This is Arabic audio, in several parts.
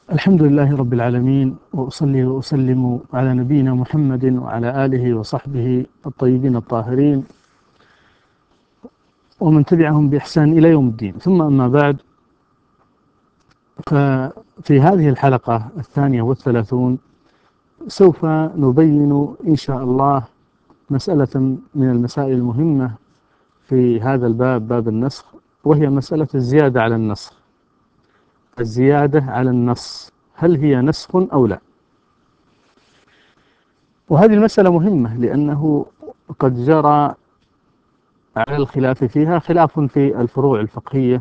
الحمد لله رب العالمين، وأصلي وأسلم على نبينا محمد وعلى آله وصحبه الطيبين الطاهرين ومن تبعهم بإحسان إلى يوم الدين. ثم أما بعد، ففي هذه الحلقة 32 سوف نبين إن شاء الله مسألة من المسائل المهمة في هذا الباب، باب النسخ، وهي مسألة الزيادة على النسخ. الزيادة على النص، هل هي نسخ أو لا؟ وهذه المسألة مهمة لأنه قد جرى على الخلاف فيها خلاف في الفروع الفقهية،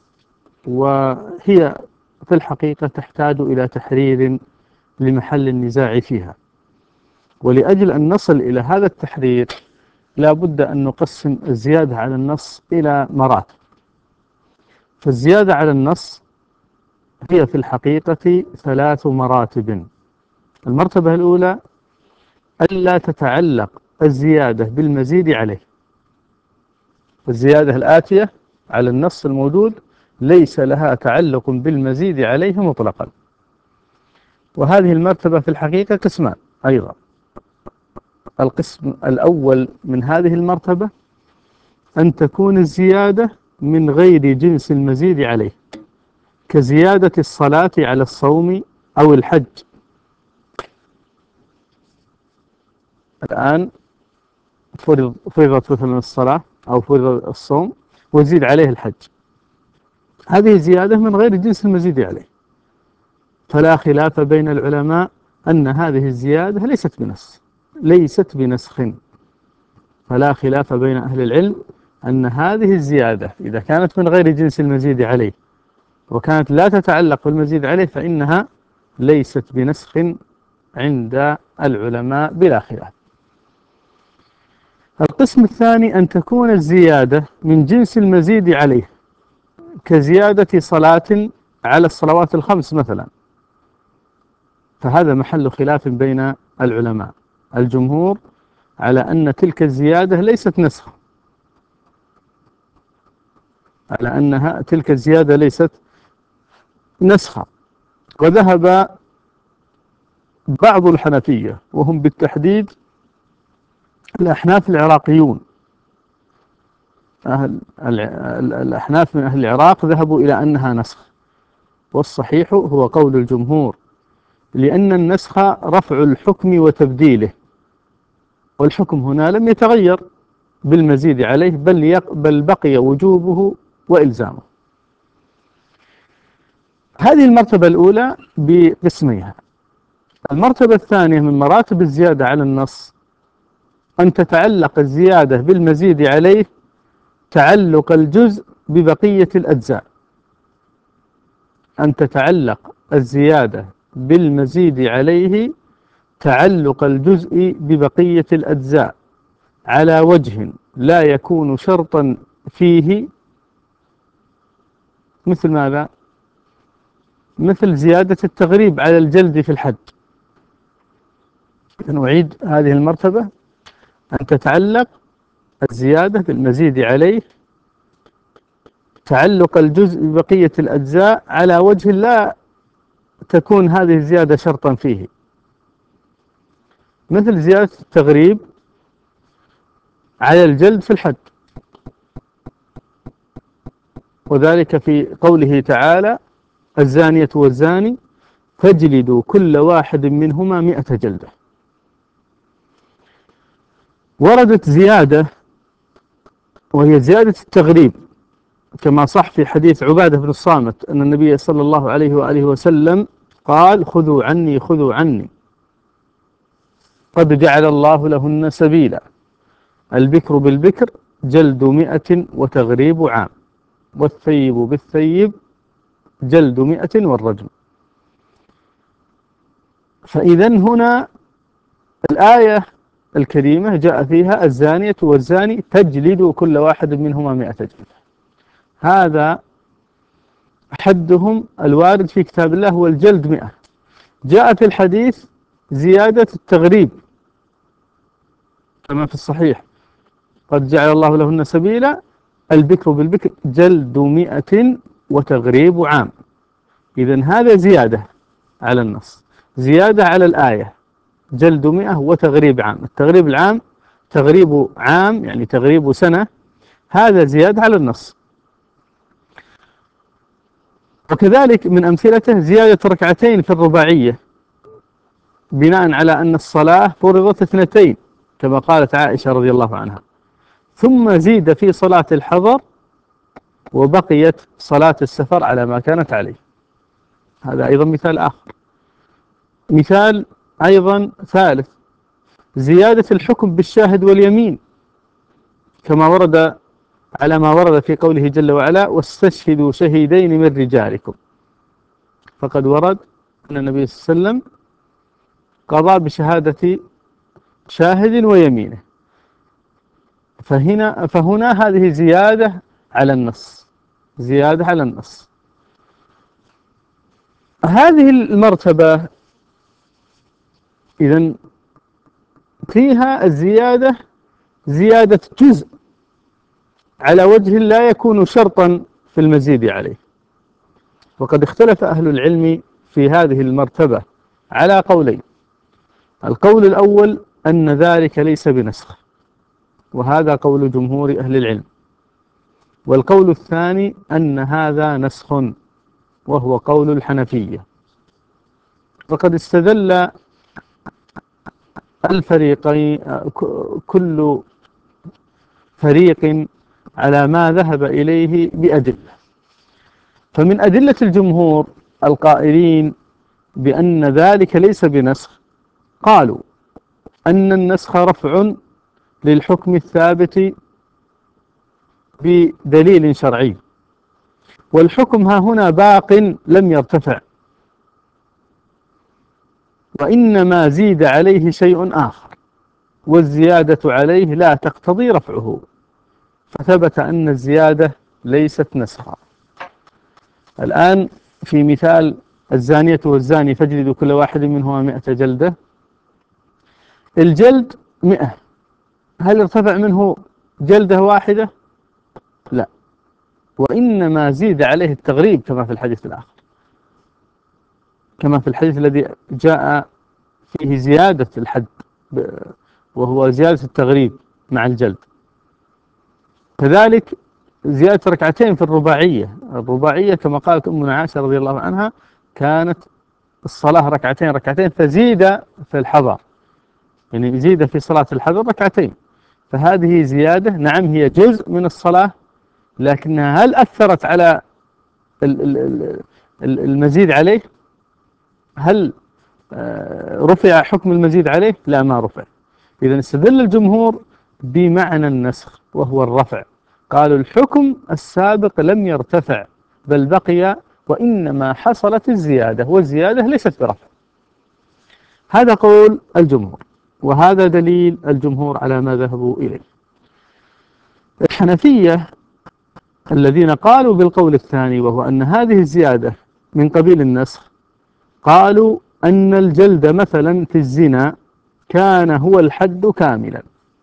وهي في الحقيقة تحتاج إلى تحرير لمحل النزاع فيها. ولأجل أن نصل إلى هذا التحرير لا بد أن نقسم الزيادة على النص إلى مراتب. فالزيادة على النص هي في الحقيقة 3 مراتب. المرتبة الأولى ألا تتعلق الزيادة بالمزيد عليه. الزيادة الآتية على النص الموجود ليس لها تعلق بالمزيد عليه مطلقا. وهذه المرتبة في الحقيقة قسمان أيضا. القسم الأول من هذه المرتبة أن تكون الزيادة من غير جنس المزيد عليه، كزيادة الصلاة على الصوم أو الحج. الآن فرضت مثلا الصلاة أو فرض الصوم وزيد عليه الحج، هذه زيادة من غير جنس المزيد عليه، فلا خلاف بين العلماء أن هذه الزيادة ليست بنسخ. فلا خلاف بين أهل العلم أن هذه الزيادة إذا كانت من غير جنس المزيد عليه وكانت لا تتعلق بالمزيد عليه فإنها ليست بنسخ عند العلماء بلا خلاف. القسم الثاني أن تكون الزيادة من جنس المزيد عليه، كزيادة صلاة على الصلوات الخمس مثلا، فهذا محل خلاف بين العلماء. الجمهور على أن تلك الزيادة ليست نسخ، على أنها تلك الزيادة ليست نسخة. وذهب بعض الحنفية وهم بالتحديد الأحناف العراقيون، الأحناف من أهل العراق ذهبوا إلى أنها نسخ، والصحيح هو قول الجمهور، لأن النسخ رفع الحكم وتبديله، والحكم هنا لم يتغير بالمزيد عليه بل بقي وجوبه وإلزامه. هذه المرتبة الأولى بقسميها. المرتبة الثانية من مراتب الزيادة على النص أن تتعلق الزيادة بالمزيد عليه تعلق الجزء ببقية الأجزاء. أن تتعلق الزيادة بالمزيد عليه تعلق الجزء ببقية الأجزاء على وجه لا يكون شرطا فيه. مثل ماذا؟ مثل زيادة التغريب على الجلد في الحد. نعيد هذه المرتبة: أن تتعلق الزيادة بالمزيد عليه تعلق الجزء ببقية الأجزاء على وجه لا تكون هذه الزيادة شرطا فيه، مثل زيادة التغريب على الجلد في الحد، وذلك في قوله تعالى: الزانية والزاني فاجلدوا كل واحد منهما 100 جلدة. وردت زيادة وهي زيادة التغريب، كما صح في حديث عبادة بن الصامت أن النبي صلى الله عليه وآله وسلم قال: خذوا عني خذوا عني قد جعل الله لهن سبيلا، البكر بالبكر جلد 100 وتغريب عام، والثيب بالثيب جلد 100 والرجم. فإذا هنا الآية الكريمة جاء فيها: الزانية والزاني فاجلدوا كل واحد منهما 100 جلدة. هذا حدهم الوارد في كتاب الله هو الجلد 100. جاء في الحديث زيادة التغريب كما في الصحيح: قد جعل الله لهن سبيلا، البكر بالبكر جلد 100 وتغريب عام. إذن هذا زيادة على النص. زيادة على الآية جلد 100 وتغريب عام. التغريب العام تغريب عام يعني تغريب سنة، هذا زيادة على النص. وكذلك من أمثلته زيادة ركعتين في الرباعية بناء على أن الصلاة فرضت 2 كما قالت عائشة رضي الله عنها، ثم زيد في صلاة الحضر وبقيت صلاة السفر على ما كانت عليه. هذا أيضا مثال آخر. مثال أيضا ثالث، زيادة الحكم بالشاهد واليمين كما ورد على ما ورد في قوله جل وعلا واستشهدوا شهيدين من رجالكم. فقد ورد أن النبي صلى الله عليه وسلم قضى بشهادة شاهد ويمينه، فهنا هذه زيادة على النص، زيادة على النص. هذه المرتبة إذن فيها الزيادة زيادة جزء على وجه لا يكون شرطا في المزيد عليه. وقد اختلف أهل العلم في هذه المرتبة على قولين. القول الأول أن ذلك ليس بنسخ، وهذا قول جمهور أهل العلم. والقول الثاني أن هذا نسخ، وهو قول الحنفية. فقد استدل الفريقين كل فريق على ما ذهب إليه بأدلة. فمن أدلة الجمهور القائلين بأن ذلك ليس بنسخ قالوا أن النسخ رفع للحكم الثابت بدليل شرعي، والحكم ها هنا باق لم يرتفع، وإنما زيد عليه شيء آخر، والزيادة عليه لا تقتضي رفعه، فثبت أن الزيادة ليست نسخا. الآن في مثال الزانية والزاني فاجلدوا كل واحد منهما 100 جلدة. الجلد 100، هل ارتفع منه جلدة واحدة؟ لا، وإنما زيد عليه التغريب كما في الحديث الآخر، كما في الحديث الذي جاء فيه زيادة الحد وهو زيادة التغريب مع الجلد. كذلك زيادة ركعتين في الرباعية. الرباعية كما قالت أمنا عائشة رضي الله عنها كانت الصلاة ركعتين ركعتين، فزيد في الحضر، يعني زيد في صلاة الحضر ركعتين، فهذه زيادة نعم هي جزء من الصلاة، لكنها هل أثرت على المزيد عليه؟ هل رفع حكم المزيد عليه؟ لا، ما رفع. إذا استدل الجمهور بمعنى النسخ وهو الرفع، قالوا الحكم السابق لم يرتفع بل بقي، وإنما حصلت الزيادة، والزيادة ليست برفع. هذا قول الجمهور، وهذا دليل الجمهور على ما ذهبوا إليه. الحنفية الذين قالوا بالقول الثاني وهو أن هذه الزيادة من قبيل النسخ، قالوا أن الجلد مثلا في الزنا كان هو الحد كاملا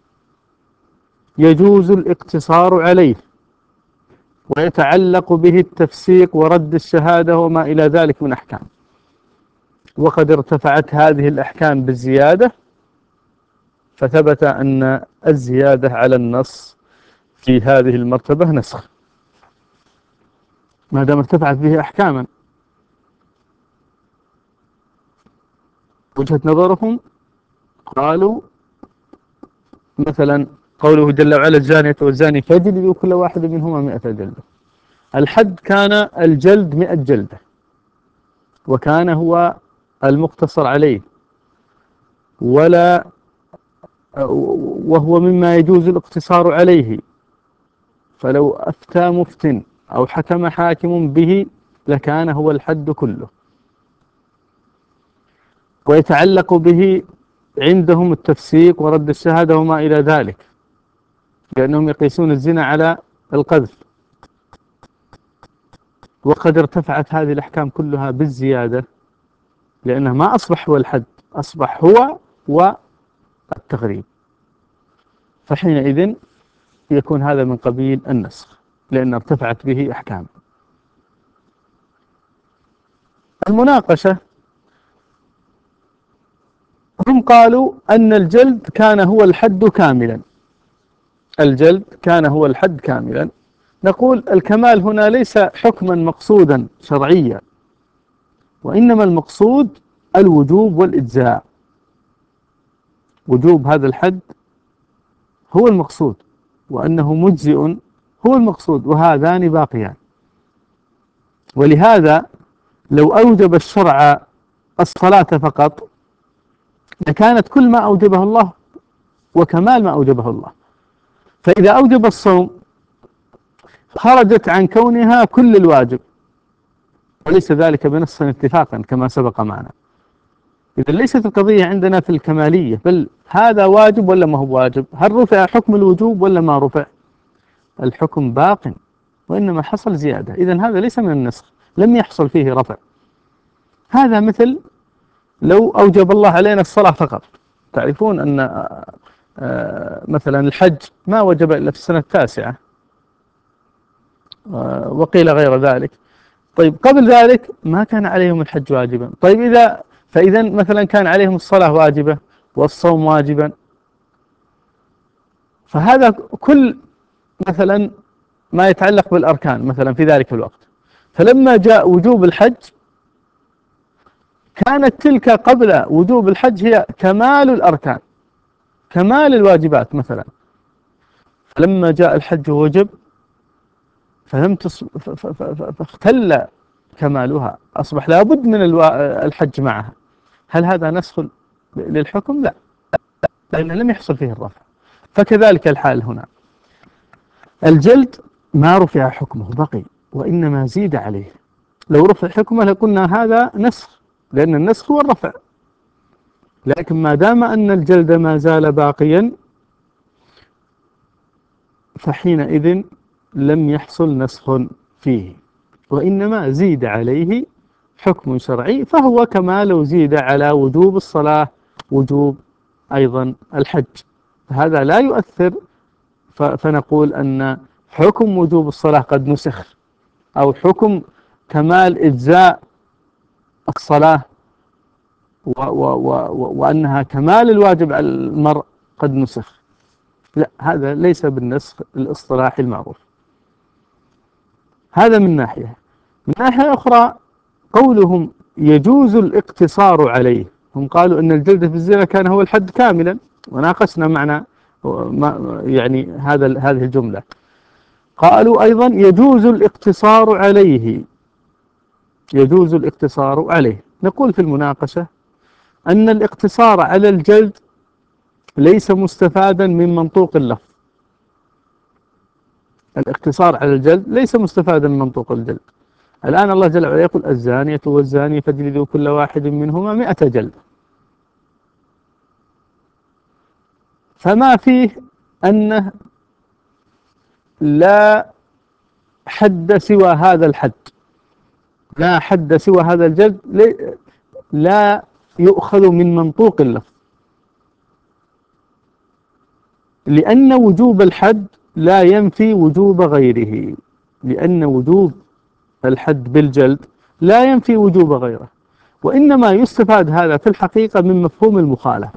يجوز الاقتصار عليه ويتعلق به التفسيق ورد الشهادة وما إلى ذلك من أحكام، وقد ارتفعت هذه الأحكام بالزيادة، فثبت أن الزيادة على النص في هذه المرتبة نسخ ما دام ارتفعت به أحكاما. وجهة نظرهم قالوا مثلا قوله جل وعلا الزانية والزاني فاجلدوا كل واحد منهما 100 جلدة. الحد كان الجلد 100 جلدة، وكان هو المقتصر عليه، وهو مما يجوز الاقتصار عليه، فلو أفتى مفت أو حكم حاكم به لكان هو الحد كله. ويتعلق به عندهم التفسيق ورد الشهادة وما إلى ذلك، لأنهم يقيسون الزنا على القذف. وقد ارتفعت هذه الأحكام كلها بالزيادة، لأنه ما أصبح هو الحد، أصبح هو والتغريب، فحينئذ يكون هذا من قبيل النسخ لأن ارتفعت به أحكام. المناقشة هم قالوا أن الجلد كان هو الحد كاملا، الجلد كان هو الحد كاملا. نقول الكمال هنا ليس حكما مقصودا شرعيا، وإنما المقصود الوجوب والإجزاء. وجوب هذا الحد هو المقصود، وأنه مجزئ هو المقصود، وهذان باقيان. ولهذا لو أوجب الشرع الصلاة فقط لكانت كل ما أوجبه الله وكمال ما أوجبه الله. فإذا أوجب الصوم خرجت عن كونها كل الواجب، وليس ذلك بنص اتفاقا كما سبق معنا. إذا ليست القضية عندنا في الكمالية، بل هذا واجب ولا ما هو واجب، هل رفع حكم الوجوب ولا ما رفع، الحكم باق وإنما حصل زيادة. إذن هذا ليس من النسخ، لم يحصل فيه رفع. هذا مثل لو أوجب الله علينا الصلاة فقط. تعرفون أن مثلا الحج ما وجب إلا في السنة التاسعة، وقيل غير ذلك. طيب قبل ذلك ما كان عليهم الحج واجبا. طيب فإذا مثلا كان عليهم الصلاة واجبة والصوم واجبا، فهذا كل مثلا ما يتعلق بالأركان مثلا في ذلك الوقت. فلما جاء وجوب الحج كانت تلك قبل وجوب الحج هي كمال الأركان، كمال الواجبات مثلا. فلما جاء الحج ووجب فاختل كمالها، أصبح لابد من الحج معها. هل هذا نسخ للحكم؟ لا، لأن لم يحصل فيه الرفع. فكذلك الحال هنا، الجلد ما رفع حكمه بقي، وإنما زيد عليه. لو رفع حكمه لقلنا هذا نسخ، لأن النسخ هو الرفع. لكن ما دام أن الجلد ما زال باقيا فحينئذ لم يحصل نسخ فيه، وإنما زيد عليه حكم شرعي، فهو كما لو زيد على وجوب الصلاة وجوب أيضا الحج. هذا لا يؤثر فنقول أن حكم وجوب الصلاة قد نسخ، أو حكم كمال إجزاء الصلاة وأنها كمال الواجب على المرء قد نسخ. لا، هذا ليس بالنسخ الاصطلاحي المعروف. هذا من ناحية. من ناحية أخرى قولهم يجوز الاقتصار عليه، هم قالوا أن الجلد في الزنا كان هو الحد كاملا، وناقشنا معنى يعني هذه الجملة. قالوا أيضا يجوز الاقتصار عليه، يجوز الاقتصار عليه. نقول في المناقشة أن الاقتصار على الجلد ليس مستفادا من منطوق اللفظ. الاقتصار على الجلد ليس مستفادا من منطوق الجلد. الآن الله جل وعلا يقول الزانية والزاني فاجلدوا كل واحد منهما 100 جلدة، فما فيه أنه لا حد سوى هذا الحد، لا حد سوى هذا الجلد، لا يؤخذ من منطوق اللفظ، لأن وجوب الحد لا ينفي وجوب غيره، لأن وجوب الحد بالجلد لا ينفي وجوب غيره، وإنما يستفاد هذا في الحقيقة من مفهوم المخالفة.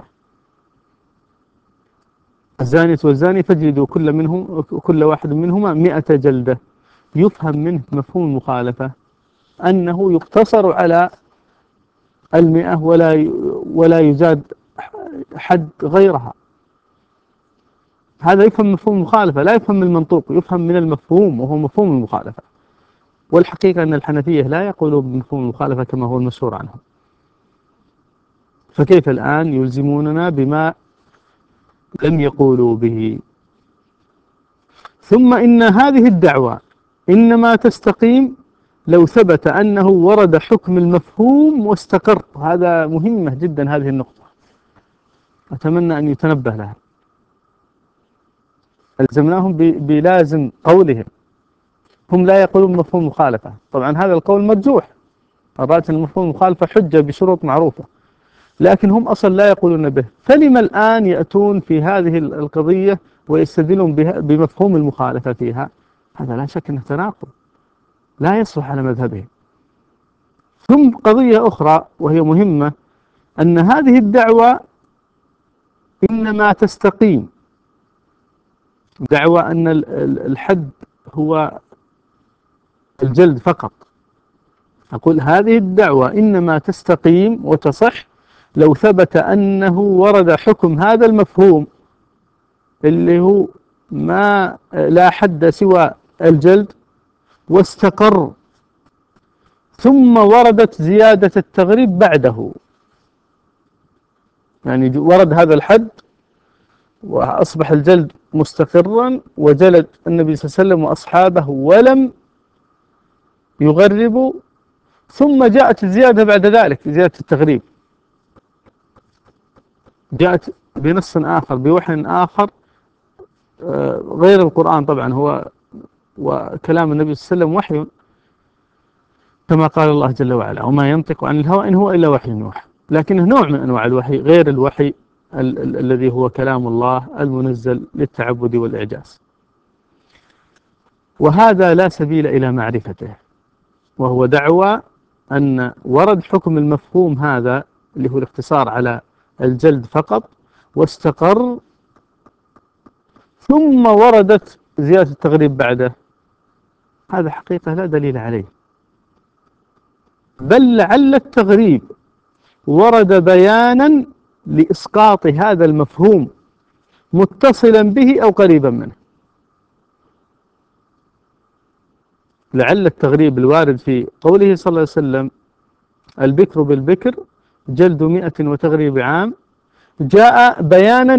الزانية والزاني فاجلدوا كل واحد منهما 100 جلدة، يفهم منه مفهوم المخالفة أنه يقتصر على 100 ولا يزاد حد غيرها. هذا يفهم مفهوم المخالفة، لا يفهم من المنطوق، يفهم من المفهوم، وهو مفهوم المخالفة. والحقيقة أن الحنفية لا يقولون بمفهوم المخالفة كما هو المشهور عنهم، فكيف الآن يلزموننا بما لم يقولوا به؟ ثم إن هذه الدعوة إنما تستقيم لو ثبت أنه ورد حكم المفهوم واستقر. هذا مهمة جدا، هذه النقطة أتمنى أن يتنبه لها. ألزمناهم بلازم قولهم. هم لا يقولون مفهوم مخالفة، طبعا هذا القول مرجوح، الراجح أن مفهوم المخالفة حجة بشروط معروفة، لكن هم أصلا لا يقولون به. فلما الآن يأتون في هذه القضية ويستدلون بمفهوم المخالفة فيها؟ هذا لا شك أنه تناقض لا يصلح على مذهبهم. ثم قضية أخرى وهي مهمة، أن هذه الدعوة إنما تستقيم دعوى أن الحد هو الجلد فقط. أقول هذه الدعوة إنما تستقيم وتصح لو ثبت أنه ورد حكم هذا المفهوم اللي هو ما لا حد سوى الجلد، واستقر، ثم وردت زيادة التغريب بعده. يعني ورد هذا الحد وأصبح الجلد مستقرا وجلد النبي صلى الله عليه وسلم وأصحابه ولم يغربوا، ثم جاءت الزيادة بعد ذلك، زيادة التغريب جاءت بنص آخر بوحي آخر غير القرآن طبعا، هو وكلام النبي صلى الله عليه وسلم وحي كما قال الله جل وعلا: وما ينطق عن الهوى إن هو إلا وحي يوحى. لكنه نوع من أنواع الوحي غير الوحي الذي هو كلام الله المنزل للتعبد والإعجاز، وهذا لا سبيل إلى معرفته. وهو دعوى أن ورد حكم المفهوم هذا اللي هو الاقتصار على الجلد فقط واستقر، ثم وردت زيادة التغريب بعده، هذا حقيقة لا دليل عليه. بل لعل التغريب ورد بيانا لإسقاط هذا المفهوم متصلا به أو قريبا منه. لعل التغريب الوارد في قوله صلى الله عليه وسلم: البكر بالبكر جلد 100 وتغريب عام، جاء بيانا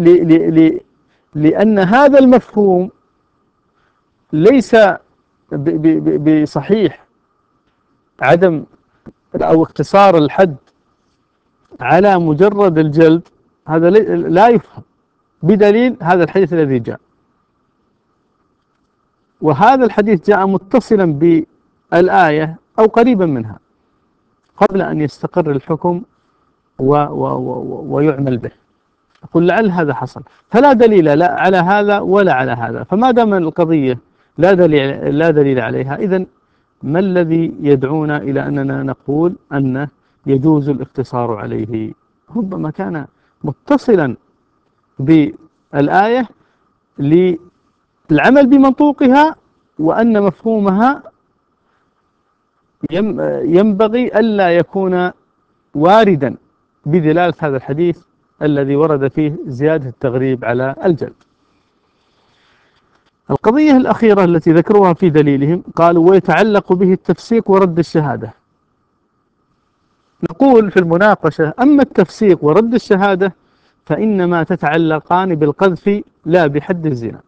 لأن هذا المفهوم ليس بصحيح عدم أو اقتصار الحد على مجرد الجلد، هذا لا يفهم بدليل هذا الحديث الذي جاء. وهذا الحديث جاء متصلا بالآية أو قريبا منها قبل أن يستقر الحكم ويعمل به. أقول لعل هذا حصل، فلا دليل لا على هذا ولا على هذا. فما دام القضية لا دليل عليها، إذن ما الذي يدعونا إلى أننا نقول أنه يجوز الاقتصار عليه؟ ربما كان متصلا بالآية للعمل بمنطوقها، وأن مفهومها ينبغي ألا يكون واردا بدلالة هذا الحديث الذي ورد فيه زيادة التغريب على الجلد. القضية الأخيرة التي ذكروها في دليلهم، قالوا: ويتعلق به التفسيق ورد الشهادة. نقول في المناقشة: أما التفسيق ورد الشهادة فإنما تتعلقان بالقذف لا بحد الزنا،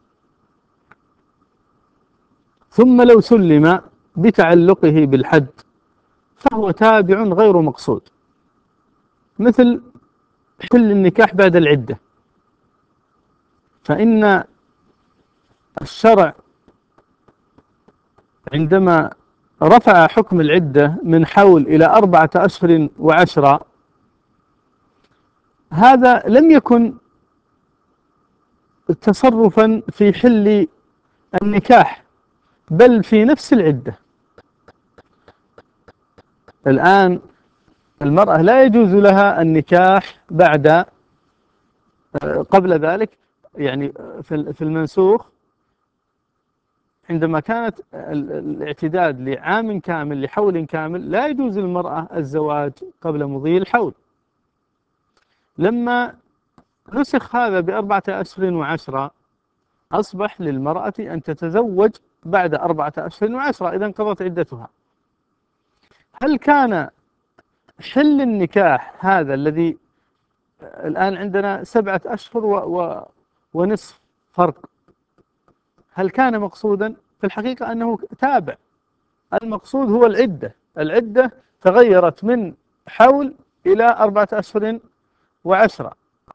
ثم لو سلم بتعلقه بالحد فهو تابع غير مقصود، مثل حل النكاح بعد العدة. فإن الشرع عندما رفع حكم العدة من حول إلى 4 أشهر و10، هذا لم يكن تصرفا في حل النكاح، بل في نفس العدة. الآن المرأة لا يجوز لها النكاح قبل ذلك، يعني في المنسوخ عندما كانت الاعتداد لعام كامل لحول كامل لا يجوز للمرأة الزواج قبل مضي الحول. لما نسخ هذا ب4 أشهر و10 أصبح للمرأة أن تتزوج بعد 4 أشهر و10 إذا انقضت عدتها. هل كان حل النكاح هذا الذي الآن عندنا 7 أشهر ونصف فرق، هل كان مقصودا؟ في الحقيقة أنه تابع. المقصود هو العدة تغيرت من حول إلى 4 أشهر و10.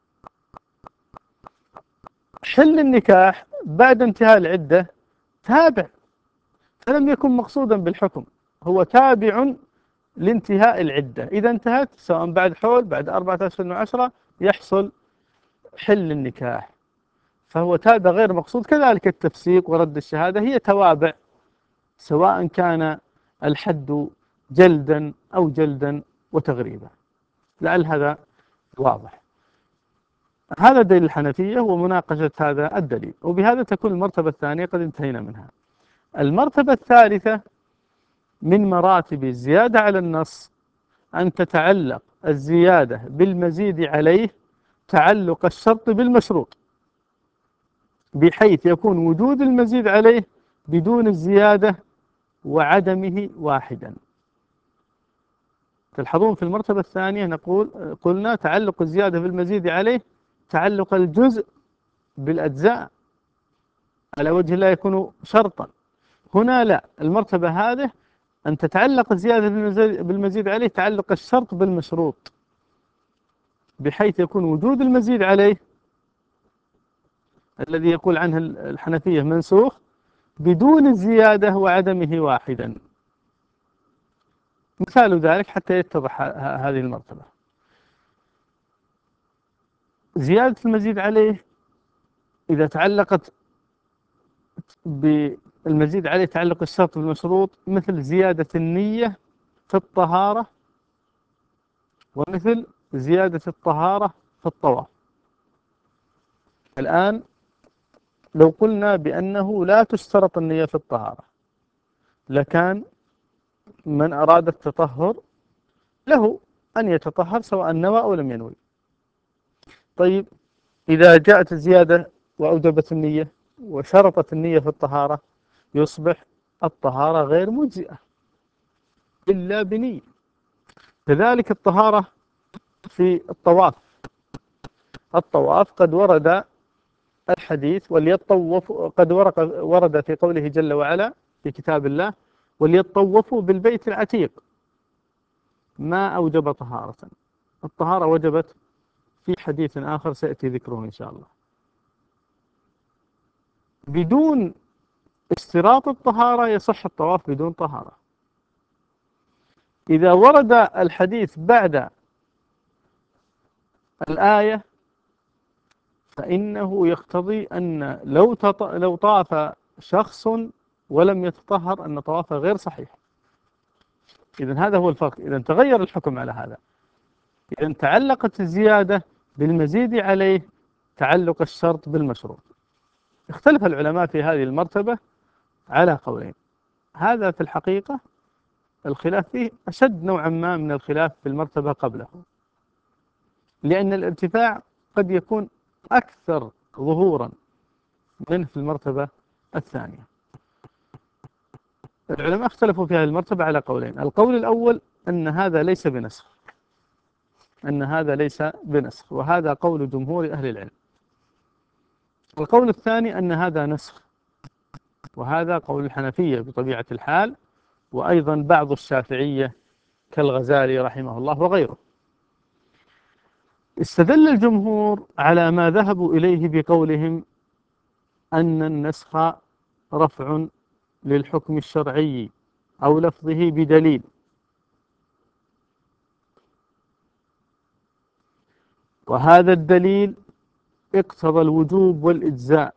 حل النكاح بعد انتهاء العدة تابع، فلم يكن مقصودا بالحكم، هو تابع لانتهاء العدة. إذا انتهت سواء بعد حول بعد 4 أشهر و10 يحصل حل النكاح، فهو تابع غير مقصود. كذلك التفسيق ورد الشهادة هي توابع، سواء كان الحد جلدا أو جلدا وتغريبا. لعل هذا واضح. هذا دليل الحنفية ومناقشة هذا الدليل، وبهذا تكون المرتبة الثانية قد انتهينا منها. المرتبة الثالثة من مراتب الزيادة على النص أن تتعلق الزيادة بالمزيد عليه تعلق الشرط بالمشروط، بحيث يكون وجود المزيد عليه بدون الزيادة وعدمه واحدا. تلحظون في المرتبة الثانية قلنا تعلق الزيادة بالمزيد عليه تعلق الجزء بالأجزاء على وجه لا يكون شرطا. هنا لا، المرتبة هذه أن تتعلق الزيادة بالمزيد عليه تعلق الشرط بالمشروط، بحيث يكون وجود المزيد عليه الذي يقول عنه الحنفية منسوخ بدون الزيادة وعدمه واحدا. مثال ذلك حتى يتضح هذه المرتبة: زيادة المزيد عليه إذا تعلقت بالمزيد عليه تعلق الشرط بالمشروط، مثل زيادة النية في الطهارة، ومثل زيادة الطهارة في الطواف. الآن لو قلنا بأنه لا تشترط النية في الطهارة، لكان من أراد التطهر له أن يتطهر سواء نوى أو لم ينوي. طيب، إذا جاءت الزيادة وأوجبت النية وشرطت النية في الطهارة، يصبح الطهارة غير مجزئة إلا بنية. كذلك الطهارة في الطواف. الطواف قد ورد الحديث وليطوفوا، قد ورد في قوله جل وعلا في كتاب الله: وليطوفوا بالبيت العتيق، ما أوجب طهارة. الطهارة وجبت في حديث آخر سيأتي ذكره إن شاء الله. بدون اشتراط الطهارة يصح الطواف بدون طهارة. إذا ورد الحديث بعد الآية فإنه يقتضي أن لو طاف شخص ولم يتطهر أن طوافه غير صحيح. إذن هذا هو الفرق. إذن تغير الحكم على هذا. إذن تعلقت الزيادة بالمزيد عليه تعلق الشرط بالمشروط. اختلف العلماء في هذه المرتبة على قولين. هذا في الحقيقة الخلاف فيه أشد نوعا ما من الخلاف في المرتبة قبله، لأن الارتفاع قد يكون أكثر ظهورا منه في المرتبة الثانية. العلماء اختلفوا في هذه المرتبة على قولين. القول الأول أن هذا ليس بنسخ، وهذا قول جمهور أهل العلم. القول الثاني أن هذا نسخ، وهذا قول الحنفية بطبيعة الحال، وأيضا بعض الشافعية كالغزالي رحمه الله وغيره. استدل الجمهور على ما ذهبوا إليه بقولهم أن النسخ رفع للحكم الشرعي أو لفظه بدليل، وهذا الدليل اقتضى الوجوب والإجزاء،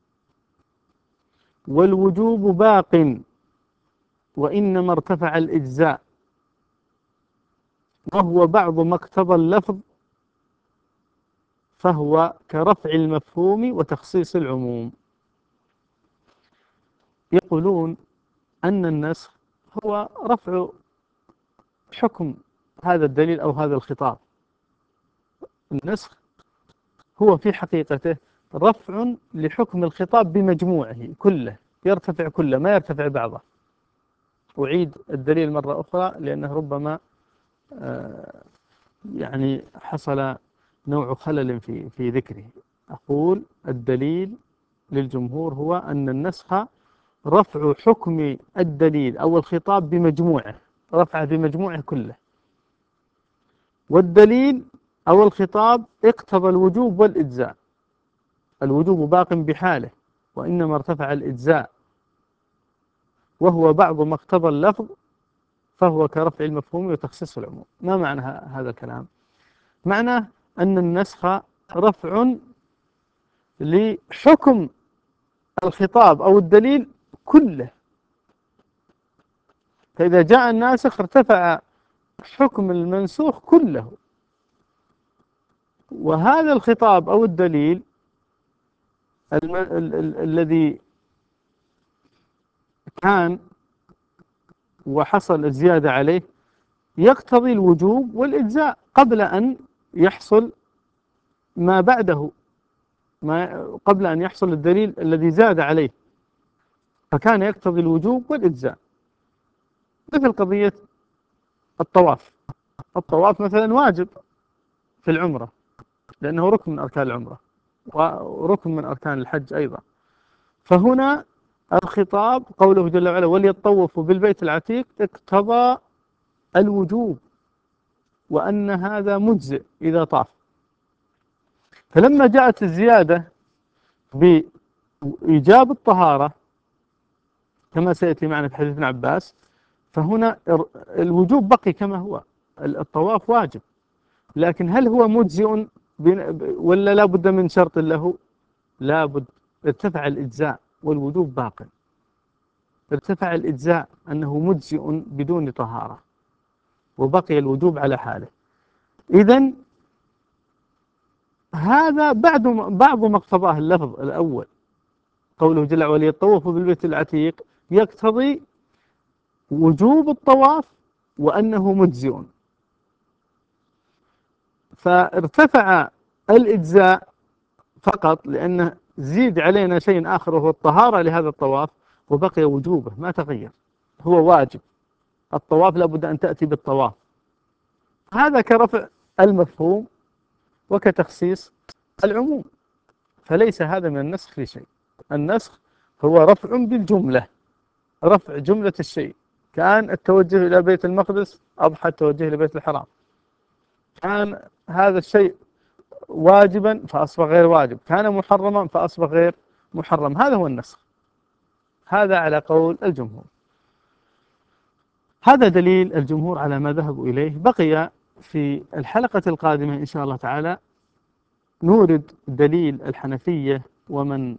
والوجوب باق وإنما ارتفع الإجزاء، وهو بعض ما اقتضى اللفظ، فهو كرفع المفهوم وتخصيص العموم. يقولون أن النسخ هو رفع حكم هذا الدليل أو هذا الخطاب. النسخ هو في حقيقته رفع لحكم الخطاب بمجموعه كله، يرتفع كله ما يرتفع بعضه. أعيد الدليل مرة أخرى لأنه ربما يعني حصل نوع خلل في ذكره. أقول الدليل للجمهور هو أن النسخ رفع حكم الدليل أو الخطاب بمجموعه، رفعه بمجموعه كله. والدليل أو الخطاب اقتضى الوجوب والإجزاء، الوجوب باق بحاله وإنما ارتفع الإجزاء، وهو بعض ما اقتضى اللفظ، فهو كرفع المفهوم وتخصيص العموم. ما معنى هذا الكلام؟ معناه أن النسخ رفع لحكم الخطاب أو الدليل كله. فإذا جاء الناسخ ارتفع حكم المنسوخ كله. وهذا الخطاب أو الدليل الذي كان وحصل الزيادة عليه يقتضي الوجوب والإجزاء قبل أن يحصل ما بعده، ما قبل أن يحصل الدليل الذي زاد عليه، فكان يقتضي الوجوب والإجزاء. مثل قضية الطواف. الطواف مثلا واجب في العمرة لأنه ركن من أركان العمرة وركن من أركان الحج أيضا. فهنا الخطاب قوله جل وعلا وليطوفوا بالبيت العتيق اقتضى الوجوب وأن هذا مجزئ إذا طاف. فلما جاءت الزيادة بإيجاب الطهارة كما سيأتي معنا في حديث ابن عباس، فهنا الوجوب بقي كما هو، الطواف واجب، لكن هل هو مجزئ ولا لا بد من شرط له؟ لا بد. ارتفع الإجزاء والوجوب باق. ارتفع الإجزاء أنه مجزئ بدون طهارة وبقي الوجوب على حاله. إذن هذا بعض ما اقتضاه اللفظ الأول قوله جل وعلا وليطوفوا بالبيت العتيق يقتضي وجوب الطواف وأنه مجزئ، فارتفع الإجزاء فقط لأنه زيد علينا شيء آخر وهو الطهارة لهذا الطواف، وبقي وجوبه ما تغير، هو واجب. الطواف لابد أن تأتي بالطواف. هذا كرفع المفهوم وكتخصيص العموم، فليس هذا من النسخ في شيء. النسخ هو رفع بالجملة، رفع جملة الشيء. كان التوجه إلى بيت المقدس أضحى التوجه إلى بيت الحرام، كان هذا الشيء واجبا فأصبح غير واجب، كان محرما فأصبح غير محرم. هذا هو النسخ، هذا على قول الجمهور. هذا دليل الجمهور على ما ذهبوا إليه. بقي في الحلقة القادمة إن شاء الله تعالى نورد دليل الحنفية ومن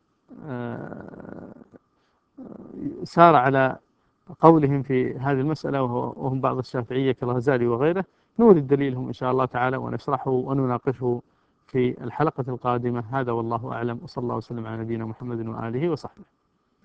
سار على قولهم في هذه المسألة وهم بعض الشافعية كالغزالي وغيره. نورد دليلهم إن شاء الله تعالى ونشرحه ونناقشه في الحلقة القادمة. هذا والله أعلم، وصلى الله وسلم على نبينا محمد وآله وصحبه.